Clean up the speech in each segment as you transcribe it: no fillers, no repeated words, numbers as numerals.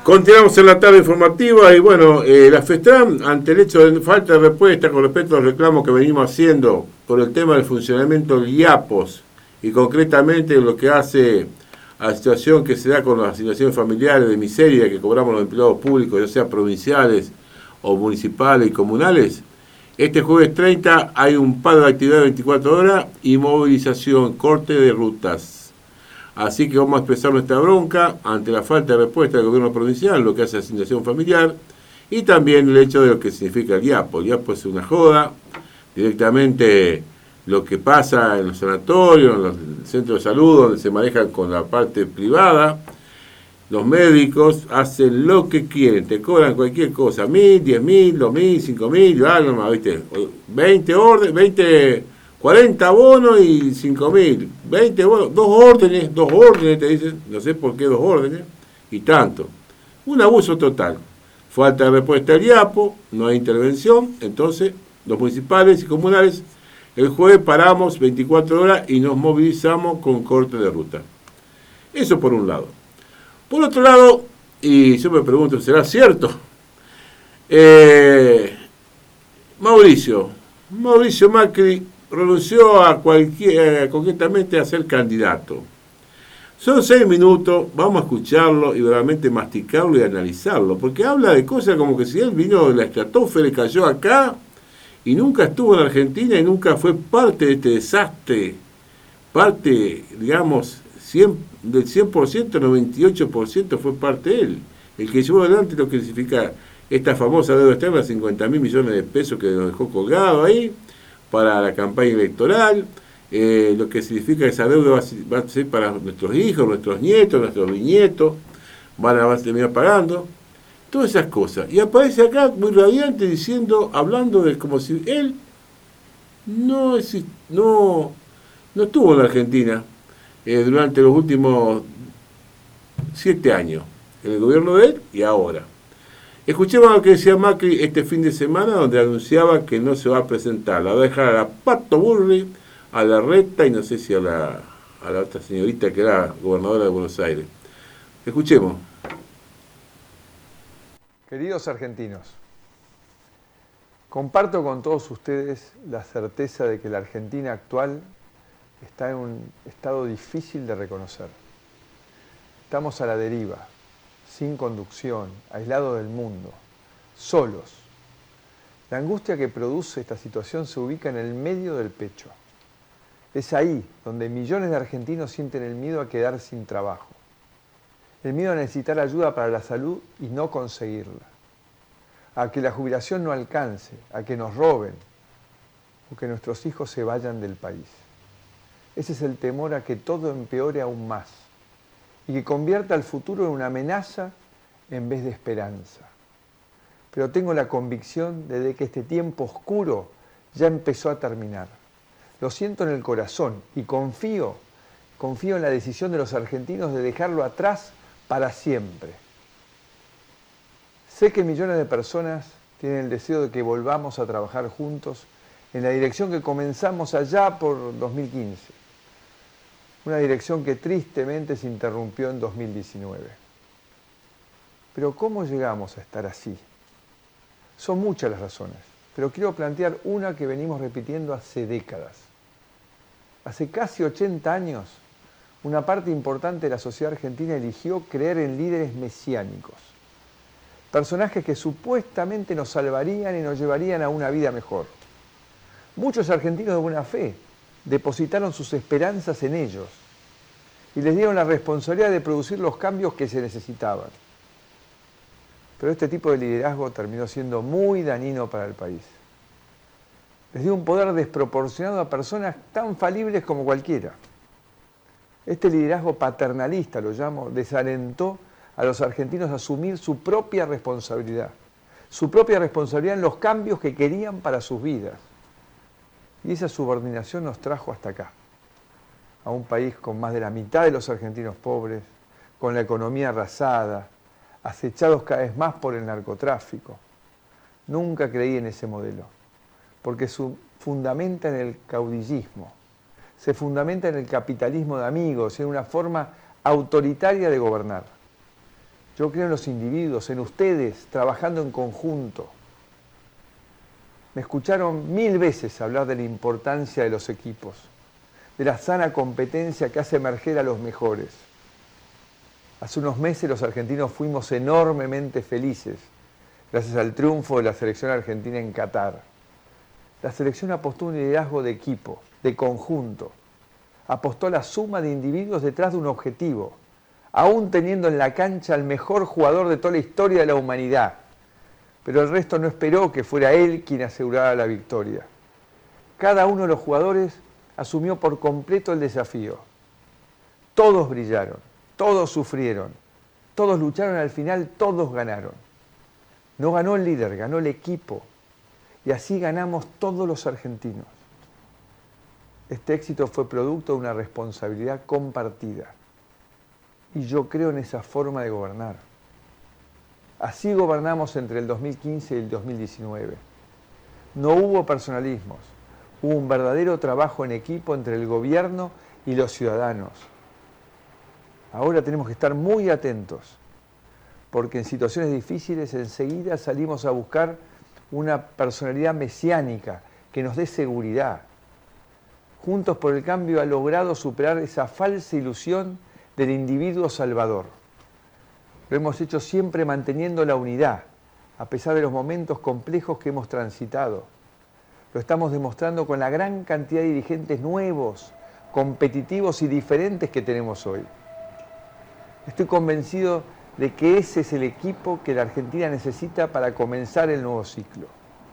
Continuamos en la tarde informativa y bueno, la FESTRAM, ante el hecho de falta de respuesta con respecto al reclamo que venimos haciendo por el tema del funcionamiento del IAPOS y concretamente lo que hace a la situación que se da con las situaciones familiares de miseria que cobramos los empleados públicos, ya sea provinciales o municipales y comunales, este jueves 30 hay un paro de actividad de 24 horas y movilización, corte de rutas. Así que vamos a expresar nuestra bronca ante la falta de respuesta del gobierno provincial, lo que hace asignación familiar, y también el hecho de lo que significa el IAPO. El IAPO es una joda, directamente lo que pasa en los sanatorios, en los centros de salud, donde se manejan con la parte privada. Los médicos hacen lo que quieren, te cobran cualquier cosa, 1.000, 10.000, 2.000, 5.000, algo más, ¿viste? 20 órdenes, 40 bonos y 5.000, 20 bonos, dos órdenes te dicen, no sé por qué 2 órdenes, y tanto. Un abuso total. Falta de respuesta al IAPO, no hay intervención, entonces los municipales y comunales el jueves paramos 24 horas y nos movilizamos con corte de ruta. Eso por un lado. Por otro lado, y yo me pregunto, ¿será cierto? Mauricio Macri renunció concretamente a ser candidato. Son 6 minutos, vamos a escucharlo y realmente masticarlo y analizarlo, porque habla de cosas como que si él vino de la estratosfera y cayó acá y nunca estuvo en Argentina y nunca fue parte de este desastre, parte, digamos, del 100%, 98% fue parte de él. El que llevó adelante lo que significa esta famosa deuda externa, 50.000 millones de pesos que nos dejó colgado ahí, para la campaña electoral, lo que significa que esa deuda va a ser para nuestros hijos, nuestros nietos, nuestros bisnietos, van a terminar pagando, todas esas cosas. Y aparece acá muy radiante hablando de como si él no estuvo en la Argentina durante los últimos 7 años, en el gobierno de él y ahora. Escuchemos lo que decía Macri este fin de semana, donde anunciaba que no se va a presentar. La va a dejar a la Pato Burri, a la Reta y no sé si a la otra señorita que era gobernadora de Buenos Aires. Escuchemos. Queridos argentinos, comparto con todos ustedes la certeza de que la Argentina actual está en un estado difícil de reconocer. Estamos a la deriva, sin conducción, aislados del mundo, solos. La angustia que produce esta situación se ubica en el medio del pecho. Es ahí donde millones de argentinos sienten el miedo a quedar sin trabajo, el miedo a necesitar ayuda para la salud y no conseguirla, a que la jubilación no alcance, a que nos roben o que nuestros hijos se vayan del país. Ese es el temor a que todo empeore aún más y que convierta el futuro en una amenaza en vez de esperanza. Pero tengo la convicción de que este tiempo oscuro ya empezó a terminar. Lo siento en el corazón y confío en la decisión de los argentinos de dejarlo atrás para siempre. Sé que millones de personas tienen el deseo de que volvamos a trabajar juntos en la dirección que comenzamos allá por 2015. Una dirección que tristemente se interrumpió en 2019. Pero ¿cómo llegamos a estar así? Son muchas las razones, pero quiero plantear una que venimos repitiendo hace décadas. Hace casi 80 años, una parte importante de la sociedad argentina eligió creer en líderes mesiánicos, personajes que supuestamente nos salvarían y nos llevarían a una vida mejor. Muchos argentinos de buena fe depositaron sus esperanzas en ellos y les dieron la responsabilidad de producir los cambios que se necesitaban. Pero este tipo de liderazgo terminó siendo muy dañino para el país. Les dio un poder desproporcionado a personas tan falibles como cualquiera. Este liderazgo paternalista, lo llamo, desalentó a los argentinos a asumir su propia responsabilidad en los cambios que querían para sus vidas. Y esa subordinación nos trajo hasta acá, a un país con más de la mitad de los argentinos pobres, con la economía arrasada, acechados cada vez más por el narcotráfico. Nunca creí en ese modelo, porque se fundamenta en el caudillismo, se fundamenta en el capitalismo de amigos, en una forma autoritaria de gobernar. Yo creo en los individuos, en ustedes, trabajando en conjunto. Me escucharon 1000 veces hablar de la importancia de los equipos, de la sana competencia que hace emerger a los mejores. Hace unos meses los argentinos fuimos enormemente felices gracias al triunfo de la selección argentina en Qatar. La selección apostó un liderazgo de equipo, de conjunto. Apostó la suma de individuos detrás de un objetivo, aún teniendo en la cancha al mejor jugador de toda la historia de la humanidad. Pero el resto no esperó que fuera él quien asegurara la victoria. Cada uno de los jugadores asumió por completo el desafío. Todos brillaron, todos sufrieron, todos lucharon, al final todos ganaron. No ganó el líder, ganó el equipo. Y así ganamos todos los argentinos. Este éxito fue producto de una responsabilidad compartida. Y yo creo en esa forma de gobernar. Así gobernamos entre el 2015 y el 2019. No hubo personalismos. Hubo un verdadero trabajo en equipo entre el gobierno y los ciudadanos. Ahora tenemos que estar muy atentos, porque en situaciones difíciles enseguida salimos a buscar una personalidad mesiánica que nos dé seguridad. Juntos por el Cambio ha logrado superar esa falsa ilusión del individuo salvador. Lo hemos hecho siempre manteniendo la unidad, a pesar de los momentos complejos que hemos transitado. Lo estamos demostrando con la gran cantidad de dirigentes nuevos, competitivos y diferentes que tenemos hoy. Estoy convencido de que ese es el equipo que la Argentina necesita para comenzar el nuevo ciclo.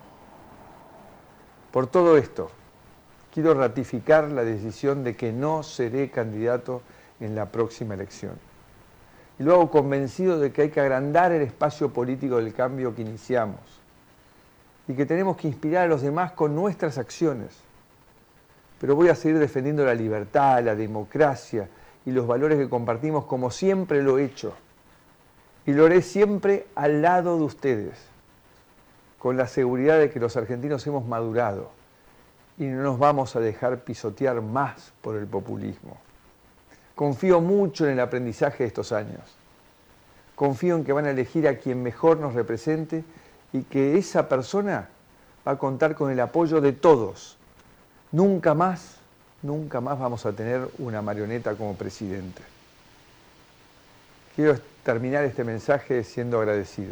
Por todo esto, quiero ratificar la decisión de que no seré candidato en la próxima elección. Y lo hago convencido de que hay que agrandar el espacio político del cambio que iniciamos y que tenemos que inspirar a los demás con nuestras acciones. Pero voy a seguir defendiendo la libertad, la democracia y los valores que compartimos como siempre lo he hecho. Y lo haré siempre al lado de ustedes, con la seguridad de que los argentinos hemos madurado y no nos vamos a dejar pisotear más por el populismo. Confío mucho en el aprendizaje de estos años. Confío en que van a elegir a quien mejor nos represente y que esa persona va a contar con el apoyo de todos. Nunca más vamos a tener una marioneta como presidente. Quiero terminar este mensaje siendo agradecido.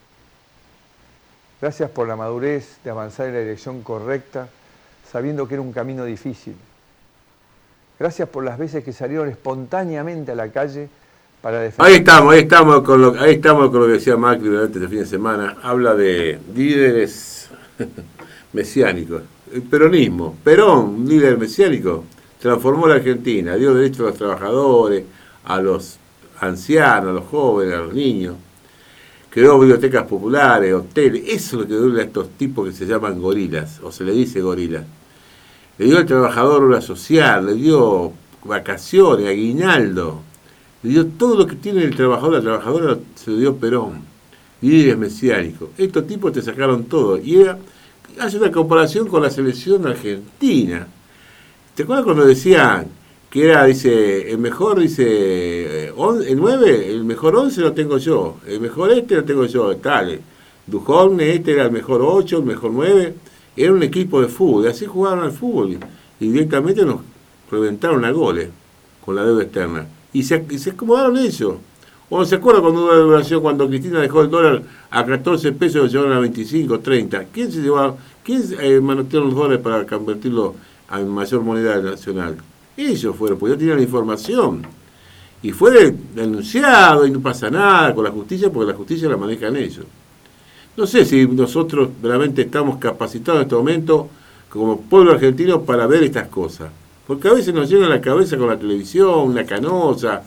Gracias por la madurez de avanzar en la dirección correcta, sabiendo que era un camino difícil. Gracias por las veces que salieron espontáneamente a la calle para defender. Ahí estamos con lo que decía Macri durante este fin de semana. Habla de líderes mesiánicos. El peronismo, Perón, un líder mesiánico, transformó la Argentina, dio derechos a los trabajadores, a los ancianos, a los jóvenes, a los niños. Creó bibliotecas populares, hoteles. Eso es lo que duele a estos tipos que se llaman gorilas, o se le dice gorilas. Le dio al trabajador obra social, le dio vacaciones, aguinaldo, le dio todo lo que tiene el trabajador, la trabajadora se lo dio Perón. Líderes mesiánicos. Estos tipos te sacaron todo. Y hace una comparación con la selección argentina. ¿Te acuerdas cuando decían que era, dice, el mejor, dice, el 9, el mejor 11 lo tengo yo, el mejor lo tengo yo, tal. Dujovne, era el mejor 8, el mejor 9. Era un equipo de fútbol, y así jugaron al fútbol. Y directamente nos reventaron a goles con la deuda externa. Y se acomodaron ellos. ¿O se acuerda cuando hubo la devaluación, cuando Cristina dejó el dólar a 14 pesos y lo llevaron a 25, 30? ¿Quién manoteó los dólares para convertirlo en mayor moneda nacional? Ellos fueron, porque ya tenían la información. Y fue denunciado y no pasa nada con la justicia, porque la justicia la manejan ellos. No sé si nosotros realmente estamos capacitados en este momento como pueblo argentino para ver estas cosas. Porque a veces nos llenan la cabeza con la televisión, la canosa,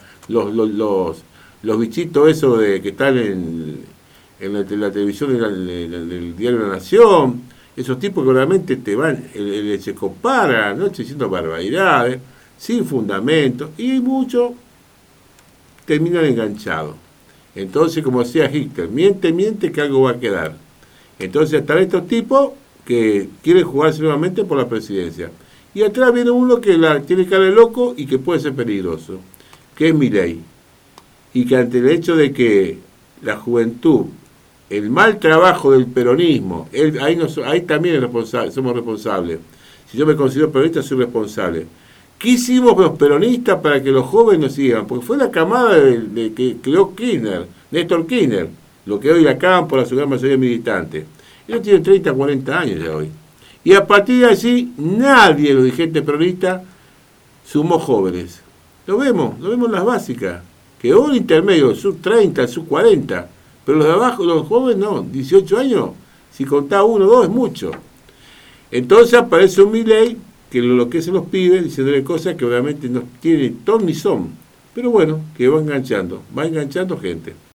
los bichitos esos que están en la televisión del diario La Nación. Esos tipos que realmente te van, se comparan, ¿no? Diciendo barbaridades, sin fundamento, y muchos terminan enganchados. Entonces, como decía Hitler, miente que algo va a quedar. Entonces están estos tipos que quieren jugarse nuevamente por la presidencia. Y atrás viene uno que tiene cara de loco y que puede ser peligroso, que es Milei. y que ante el hecho de que la juventud, el mal trabajo del peronismo, ahí también somos responsables. Si yo me considero peronista, soy responsable. ¿Qué hicimos los peronistas para que los jóvenes nos sigan? Porque fue la camada de que creó Kirchner, Néstor Kirchner, lo que hoy la Campo, la gran mayoría militantes. Ellos tienen 30, 40 años ya hoy. Y a partir de allí, nadie de los dirigentes peronistas sumó jóvenes. Lo vemos en las básicas. Quedó un intermedio, el sub 30, el sub 40. Pero los de abajo, los jóvenes no, 18 años, si contaba 1 o 2 es mucho. Entonces aparece un Milei que lo enloquece los pibes diciéndole cosas que obviamente no tienen ton ni son. Pero bueno, que va enganchando gente.